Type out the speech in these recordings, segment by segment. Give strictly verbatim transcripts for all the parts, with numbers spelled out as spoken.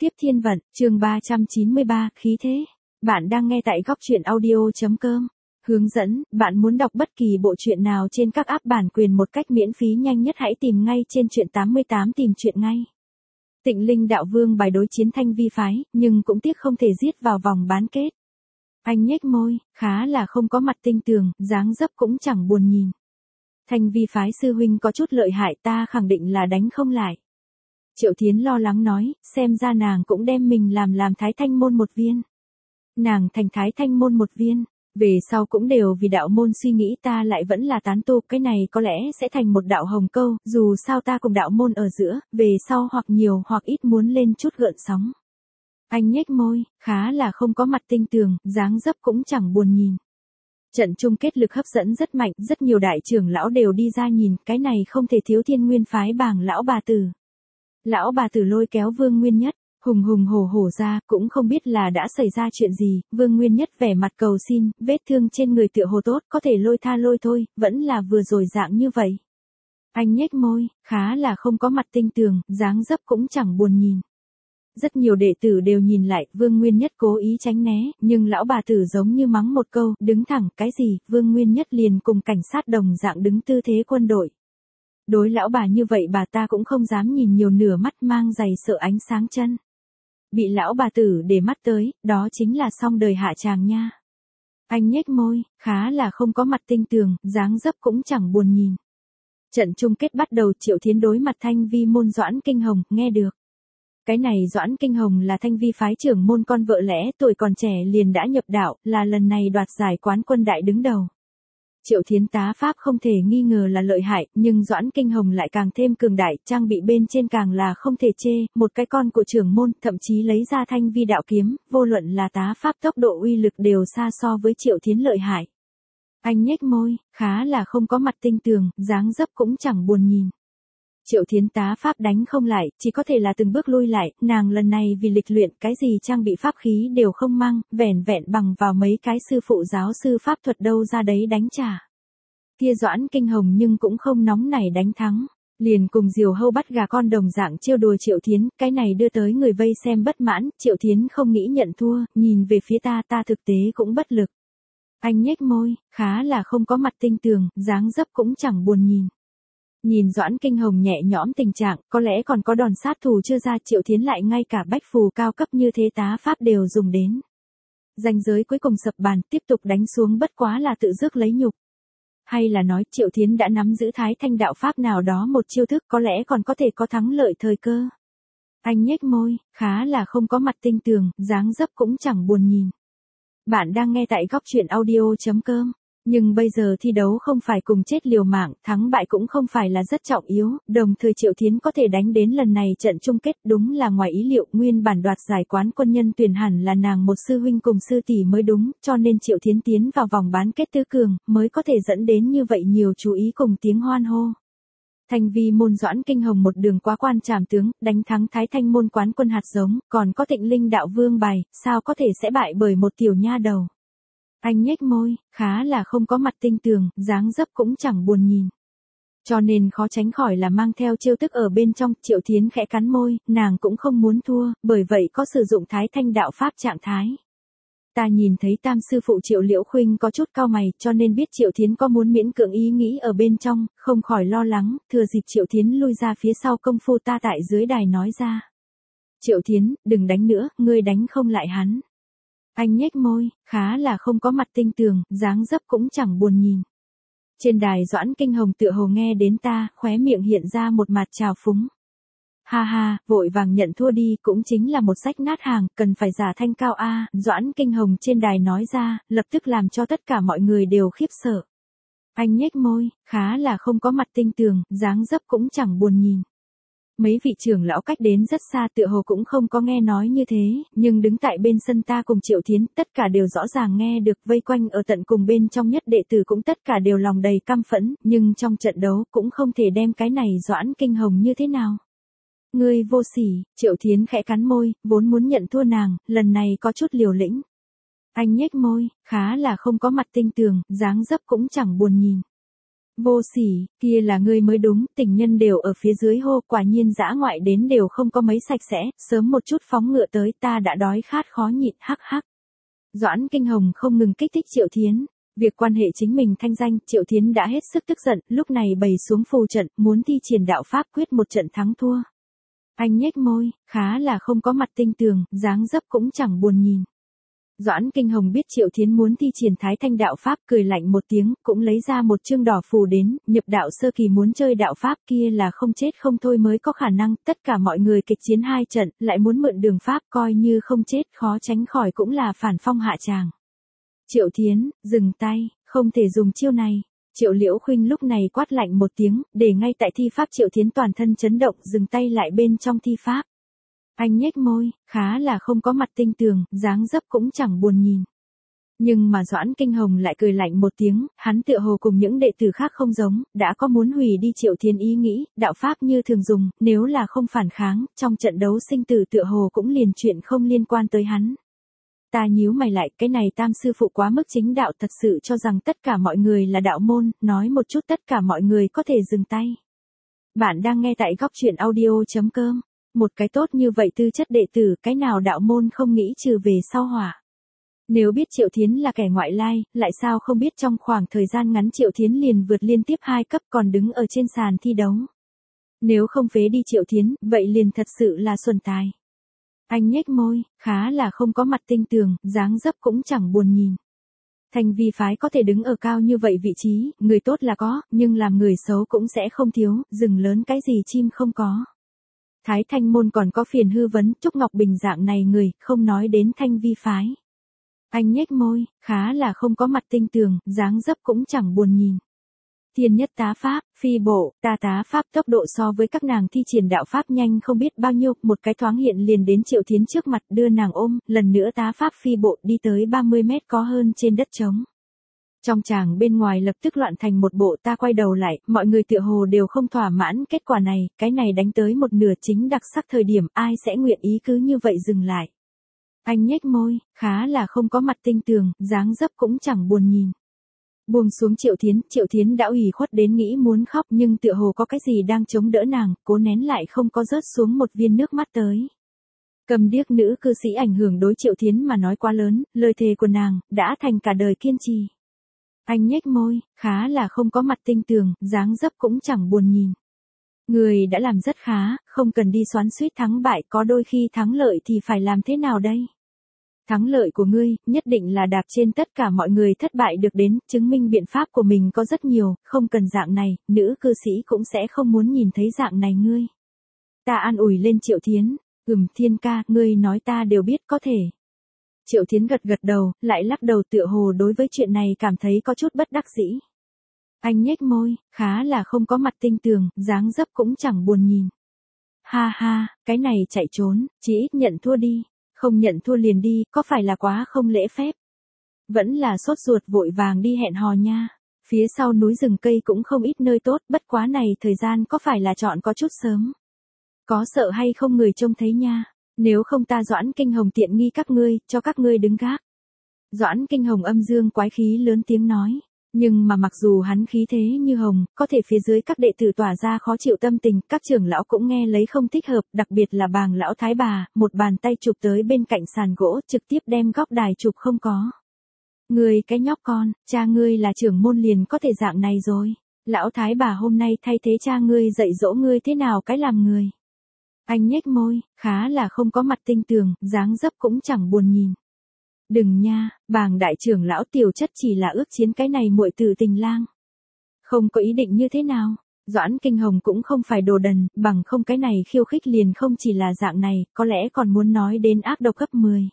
Tiếp thiên vận, chương ba trăm chín mươi ba, khí thế. Bạn đang nghe tại góc truyện audio.com. Hướng dẫn, bạn muốn đọc bất kỳ bộ truyện nào trên các app bản quyền một cách miễn phí nhanh nhất hãy tìm ngay trên truyện tám mươi tám tìm truyện ngay. Tịnh Linh đạo vương bài đối chiến Thanh Vi phái, nhưng cũng tiếc không thể giết vào vòng bán kết. Anh nhếch môi, khá là không có mặt tinh tường, dáng dấp cũng chẳng buồn nhìn. Thanh Vi phái sư huynh có chút lợi hại, ta khẳng định là đánh không lại. Triệu Thiến lo lắng nói, xem ra nàng cũng đem mình làm làm Thái Thanh môn một viên. Nàng thành Thái Thanh môn một viên, về sau cũng đều vì đạo môn suy nghĩ, ta lại vẫn là tán tu, cái này có lẽ sẽ thành một đạo hồng câu, dù sao ta cùng đạo môn ở giữa, về sau hoặc nhiều hoặc ít muốn lên chút gợn sóng. Anh nhếch môi, khá là không có mặt tinh tường, dáng dấp cũng chẳng buồn nhìn. Trận chung kết lực hấp dẫn rất mạnh, rất nhiều đại trưởng lão đều đi ra nhìn, cái này không thể thiếu Thiên Nguyên phái bảng lão bà tử. Lão bà tử lôi kéo Vương Nguyên Nhất, hùng hùng hổ hổ ra, cũng không biết là đã xảy ra chuyện gì, Vương Nguyên Nhất vẻ mặt cầu xin, vết thương trên người tựa hồ tốt, có thể lôi tha lôi thôi, vẫn là vừa rồi dạng như vậy. Anh nhếch môi, khá là không có mặt tinh tường, dáng dấp cũng chẳng buồn nhìn. Rất nhiều đệ tử đều nhìn lại, Vương Nguyên Nhất cố ý tránh né, nhưng lão bà tử giống như mắng một câu, đứng thẳng, cái gì, Vương Nguyên Nhất liền cùng cảnh sát đồng dạng đứng tư thế quân đội. Đối lão bà như vậy bà ta cũng không dám nhìn nhiều, nửa mắt mang giày sợ ánh sáng chân. Bị lão bà tử để mắt tới, đó chính là xong đời hạ tràng nha. Anh nhếch môi, khá là không có mặt tinh tường, dáng dấp cũng chẳng buồn nhìn. Trận chung kết bắt đầu, Triệu Thiến đối mặt Thanh Vi môn Doãn Kinh Hồng, nghe được. Cái này Doãn Kinh Hồng là Thanh Vi phái trưởng môn con vợ lẽ, tuổi còn trẻ liền đã nhập đạo, là lần này đoạt giải quán quân đại đứng đầu. Triệu Thiến tá pháp không thể nghi ngờ là lợi hại, nhưng Doãn Kinh Hồng lại càng thêm cường đại, trang bị bên trên càng là không thể chê, một cái con của trưởng môn, thậm chí lấy ra Thanh Vi đạo kiếm, vô luận là tá pháp tốc độ uy lực đều xa so với Triệu Thiến lợi hại. Anh nhếch môi, khá là không có mặt tinh tường, dáng dấp cũng chẳng buồn nhìn. Triệu Thiến tá pháp đánh không lại, chỉ có thể là từng bước lui lại, nàng lần này vì lịch luyện, cái gì trang bị pháp khí đều không mang, vẻn vẹn bằng vào mấy cái sư phụ giáo sư pháp thuật đâu ra đấy đánh trả. Kia Doãn Kinh Hồng nhưng cũng không nóng nảy đánh thắng, liền cùng diều hâu bắt gà con đồng dạng trêu đùa Triệu Thiến, cái này đưa tới người vây xem bất mãn, Triệu Thiến không nghĩ nhận thua, nhìn về phía ta, ta thực tế cũng bất lực. Anh nhếch môi, khá là không có mặt tinh tường, dáng dấp cũng chẳng buồn nhìn. Nhìn Doãn Kinh Hồng nhẹ nhõm tình trạng, có lẽ còn có đòn sát thủ chưa ra, Triệu Thiến lại ngay cả bách phù cao cấp như thế tá pháp đều dùng đến. Ranh giới cuối cùng sập bàn, tiếp tục đánh xuống bất quá là tự rước lấy nhục. Hay là nói Triệu Thiến đã nắm giữ Thái Thanh đạo pháp nào đó một chiêu thức, có lẽ còn có thể có thắng lợi thời cơ. Anh nhếch môi, khá là không có mặt tinh tường, dáng dấp cũng chẳng buồn nhìn. Bạn đang nghe tại góc truyện audio.com. Nhưng bây giờ thi đấu không phải cùng chết liều mạng, thắng bại cũng không phải là rất trọng yếu, đồng thời Triệu Thiến có thể đánh đến lần này trận chung kết đúng là ngoài ý liệu, nguyên bản đoạt giải quán quân nhân tuyển hẳn là nàng một sư huynh cùng sư tỷ mới đúng, cho nên Triệu Thiến tiến vào vòng bán kết tứ cường, mới có thể dẫn đến như vậy nhiều chú ý cùng tiếng hoan hô. Thanh Vi môn Doãn Kinh Hồng một đường quá quan trảm tướng, đánh thắng Thái Thanh môn quán quân hạt giống, còn có Tịnh Linh đạo vương bài, sao có thể sẽ bại bởi một tiểu nha đầu. Anh nhếch môi, khá là không có mặt tinh tường, dáng dấp cũng chẳng buồn nhìn. Cho nên khó tránh khỏi là mang theo chiêu thức ở bên trong, Triệu Thiến khẽ cắn môi, nàng cũng không muốn thua, bởi vậy có sử dụng Thái Thanh đạo pháp trạng thái. Ta nhìn thấy tam sư phụ Triệu Liễu Khuynh có chút cau mày, cho nên biết Triệu Thiến có muốn miễn cưỡng ý nghĩ ở bên trong, không khỏi lo lắng, thừa dịp Triệu Thiến lui ra phía sau công phu ta tại dưới đài nói ra. Triệu Thiến, đừng đánh nữa, ngươi đánh không lại hắn. Anh nhếch môi, khá là không có mặt tinh tường, dáng dấp cũng chẳng buồn nhìn. Trên đài Doãn Kinh Hồng tựa hồ nghe đến ta, khóe miệng hiện ra một mặt trào phúng. Ha ha, vội vàng nhận thua đi, cũng chính là một sách nát hàng, cần phải giả thanh cao a, Doãn Kinh Hồng trên đài nói ra, lập tức làm cho tất cả mọi người đều khiếp sợ. Anh nhếch môi, khá là không có mặt tinh tường, dáng dấp cũng chẳng buồn nhìn. Mấy vị trưởng lão cách đến rất xa tựa hồ cũng không có nghe nói như thế, nhưng đứng tại bên sân ta cùng Triệu Thiến, tất cả đều rõ ràng nghe được, vây quanh ở tận cùng bên trong nhất đệ tử cũng tất cả đều lòng đầy căm phẫn, nhưng trong trận đấu cũng không thể đem cái này Doãn Kinh Hồng như thế nào. Ngươi vô sỉ, Triệu Thiến khẽ cắn môi, vốn muốn nhận thua nàng, lần này có chút liều lĩnh. Anh nhếch môi, khá là không có mặt tinh tường, dáng dấp cũng chẳng buồn nhìn. Vô sỉ, kia là ngươi mới đúng, tình nhân đều ở phía dưới hô, quả nhiên dã ngoại đến đều không có mấy sạch sẽ, sớm một chút phóng ngựa tới, ta đã đói khát khó nhịn, hắc hắc. Doãn Kinh Hồng không ngừng kích thích Triệu Thiến, việc quan hệ chính mình thanh danh, Triệu Thiến đã hết sức tức giận, lúc này bày xuống phù trận, muốn thi triển đạo pháp quyết một trận thắng thua. Anh nhếch môi, khá là không có mặt tinh tường, dáng dấp cũng chẳng buồn nhìn. Doãn Kinh Hồng biết Triệu Thiến muốn thi triển Thái Thanh đạo pháp, cười lạnh một tiếng, cũng lấy ra một chương đỏ phù đến, nhập đạo sơ kỳ muốn chơi đạo pháp kia là không chết không thôi mới có khả năng, tất cả mọi người kịch chiến hai trận, lại muốn mượn đường pháp coi như không chết, khó tránh khỏi cũng là phản phong hạ tràng. Triệu Thiến, dừng tay, không thể dùng chiêu này. Triệu Liễu Khuynh lúc này quát lạnh một tiếng, để ngay tại thi pháp Triệu Thiến toàn thân chấn động, dừng tay lại bên trong thi pháp. Anh nhếch môi, khá là không có mặt tinh tường, dáng dấp cũng chẳng buồn nhìn. Nhưng mà Doãn Kinh Hồng lại cười lạnh một tiếng, hắn tựa hồ cùng những đệ tử khác không giống, đã có muốn hủy đi Triệu Thiến ý nghĩ, đạo pháp như thường dùng, nếu là không phản kháng, trong trận đấu sinh tử tựa hồ cũng liền chuyện không liên quan tới hắn. Ta nhíu mày lại, cái này Tam sư phụ quá mức chính đạo, thật sự cho rằng tất cả mọi người là đạo môn, nói một chút tất cả mọi người có thể dừng tay. Bạn đang nghe tại góc truyện audio.com. Một cái tốt như vậy tư chất đệ tử, cái nào đạo môn không nghĩ trừ về sau hỏa. Nếu biết Triệu Thiến là kẻ ngoại lai, lại sao không biết trong khoảng thời gian ngắn Triệu Thiến liền vượt liên tiếp hai cấp còn đứng ở trên sàn thi đấu. Nếu không phế đi Triệu Thiến, vậy liền thật sự là xuẩn tài. Anh nhếch môi, khá là không có mặt tinh tường, dáng dấp cũng chẳng buồn nhìn. Thanh vi phái có thể đứng ở cao như vậy vị trí, người tốt là có, nhưng làm người xấu cũng sẽ không thiếu, rừng lớn cái gì chim không có. Thái Thanh môn còn có Phiền Hư Vấn, Trúc Ngọc Bình dạng này người, không nói đến Thanh vi phái. Anh nhếch môi, khá là không có mặt tinh tường, dáng dấp cũng chẳng buồn nhìn. Thiên nhất tá pháp, phi bộ, ta tá pháp tốc độ so với các nàng thi triển đạo pháp nhanh không biết bao nhiêu, một cái thoáng hiện liền đến Triệu Thiến trước mặt đưa nàng ôm, lần nữa tá pháp phi bộ đi tới ba mươi mét có hơn trên đất trống. Trong tràng bên ngoài lập tức loạn thành một bộ, ta quay đầu lại, mọi người tựa hồ đều không thỏa mãn kết quả này, cái này đánh tới một nửa chính đặc sắc thời điểm, ai sẽ nguyện ý cứ như vậy dừng lại. Anh nhếch môi, khá là không có mặt tinh tường, dáng dấp cũng chẳng buồn nhìn. Buông xuống Triệu Thiến, Triệu Thiến đã ủy khuất đến nghĩ muốn khóc nhưng tựa hồ có cái gì đang chống đỡ nàng, cố nén lại không có rớt xuống một viên nước mắt tới. Cầm điếc nữ cư sĩ ảnh hưởng đối Triệu Thiến mà nói quá lớn, lời thề của nàng, đã thành cả đời kiên trì. Anh nhếch môi, khá là không có mặt tinh tường, dáng dấp cũng chẳng buồn nhìn. Người đã làm rất khá, không cần đi xoắn xuýt thắng bại, có đôi khi thắng lợi thì phải làm thế nào đây? Thắng lợi của ngươi, nhất định là đạp trên tất cả mọi người thất bại được đến, chứng minh biện pháp của mình có rất nhiều, không cần dạng này, nữ cư sĩ cũng sẽ không muốn nhìn thấy dạng này ngươi. Ta an ủi lên Triệu Thiến, ừm Thiên ca, ngươi nói ta đều biết có thể. Triệu Thiến gật gật đầu, lại lắc đầu tựa hồ đối với chuyện này cảm thấy có chút bất đắc dĩ. Anh nhếch môi, khá là không có mặt tinh tường, dáng dấp cũng chẳng buồn nhìn. Ha ha, cái này chạy trốn, chỉ ít nhận thua đi. Không nhận thua liền đi, có phải là quá không lễ phép? Vẫn là sốt ruột vội vàng đi hẹn hò nha. Phía sau núi rừng cây cũng không ít nơi tốt, bất quá này thời gian có phải là chọn có chút sớm. Có sợ hay không người trông thấy nha. Nếu không ta Doãn Kinh Hồng tiện nghi các ngươi, cho các ngươi đứng gác. Doãn Kinh Hồng âm dương quái khí lớn tiếng nói. Nhưng mà mặc dù hắn khí thế như hồng, có thể phía dưới các đệ tử tỏa ra khó chịu tâm tình, các trưởng lão cũng nghe lấy không thích hợp, đặc biệt là bàng lão thái bà, một bàn tay chụp tới bên cạnh sàn gỗ, trực tiếp đem góc đài chụp không có. Ngươi cái nhóc con, cha ngươi là trưởng môn liền có thể dạng này rồi. Lão thái bà hôm nay thay thế cha ngươi dạy dỗ ngươi thế nào cái làm người. Anh nhếch môi, khá là không có mặt tinh tường, dáng dấp cũng chẳng buồn nhìn. Đừng nha, bàng đại trưởng lão tiểu chất chỉ là ước chiến cái này muội tử tình lang. Không có ý định như thế nào, Doãn Kinh Hồng cũng không phải đồ đần, bằng không cái này khiêu khích liền không chỉ là dạng này, có lẽ còn muốn nói đến ác độc gấp mười.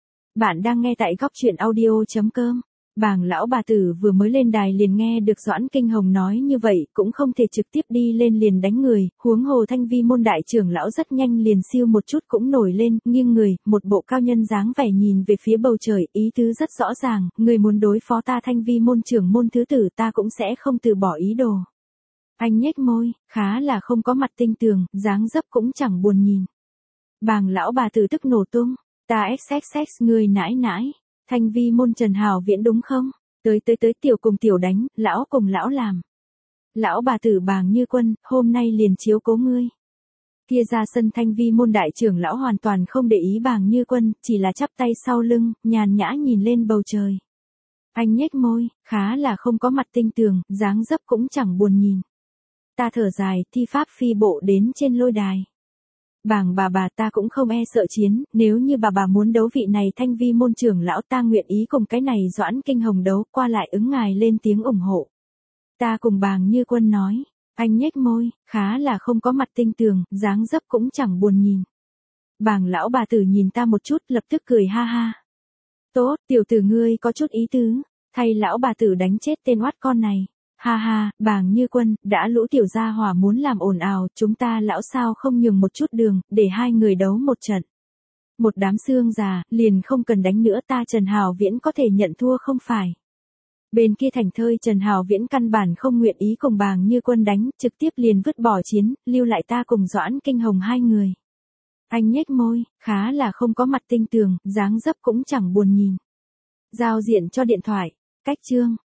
Bạn đang nghe tại góc truyện audio.com. Bàng lão bà tử vừa mới lên đài liền nghe được Doãn Kinh Hồng nói như vậy, cũng không thể trực tiếp đi lên liền đánh người, huống hồ Thanh Vi môn đại trưởng lão rất nhanh liền siêu một chút cũng nổi lên, nghiêng người, một bộ cao nhân dáng vẻ nhìn về phía bầu trời, ý tứ rất rõ ràng, người muốn đối phó ta Thanh Vi môn trưởng môn thứ tử ta cũng sẽ không từ bỏ ý đồ. Anh nhếch môi, khá là không có mặt tinh tường, dáng dấp cũng chẳng buồn nhìn. Bàng lão bà tử tức nổ tung, ta xxx người nãi nãi. Thanh Vi môn Trần Hào Viễn đúng không? Tới tới tới tiểu cùng tiểu đánh, lão cùng lão làm. lão bà tử Bàng Như Quân, hôm nay liền chiếu cố ngươi. Kia ra sân Thanh Vi môn đại trưởng lão hoàn toàn không để ý Bàng Như Quân, chỉ là chắp tay sau lưng, nhàn nhã nhìn lên bầu trời. Anh nhếch môi, khá là không có mặt tinh tường, dáng dấp cũng chẳng buồn nhìn. Ta thở dài, thi pháp phi bộ đến trên lôi đài. Bàng bà bà ta cũng không e sợ chiến, nếu như bà bà muốn đấu vị này Thanh Vi môn trưởng lão ta nguyện ý cùng cái này Doãn Kinh Hồng đấu, qua lại ứng ngài lên tiếng ủng hộ. Ta cùng Bàng Như Quân nói, anh nhếch môi, khá là không có mặt tinh tường, dáng dấp cũng chẳng buồn nhìn. Bàng lão bà tử nhìn ta một chút, lập tức cười ha ha. Tốt, tiểu tử ngươi có chút ý tứ, thay lão bà tử đánh chết tên oát con này. Ha ha, Bàng Như Quân, đã lũ tiểu gia hỏa muốn làm ồn ào, chúng ta lão sao không nhường một chút đường, để hai người đấu một trận. Một đám xương già, liền không cần đánh nữa, ta Trần Hào Viễn có thể nhận thua không phải. Bên kia thành thơi Trần Hào Viễn căn bản không nguyện ý cùng Bàng Như Quân đánh, trực tiếp liền vứt bỏ chiến, lưu lại ta cùng Doãn Kinh Hồng hai người. Anh nhếch môi, khá là không có mặt tinh tường, dáng dấp cũng chẳng buồn nhìn. Giao diện cho điện thoại, cách chương.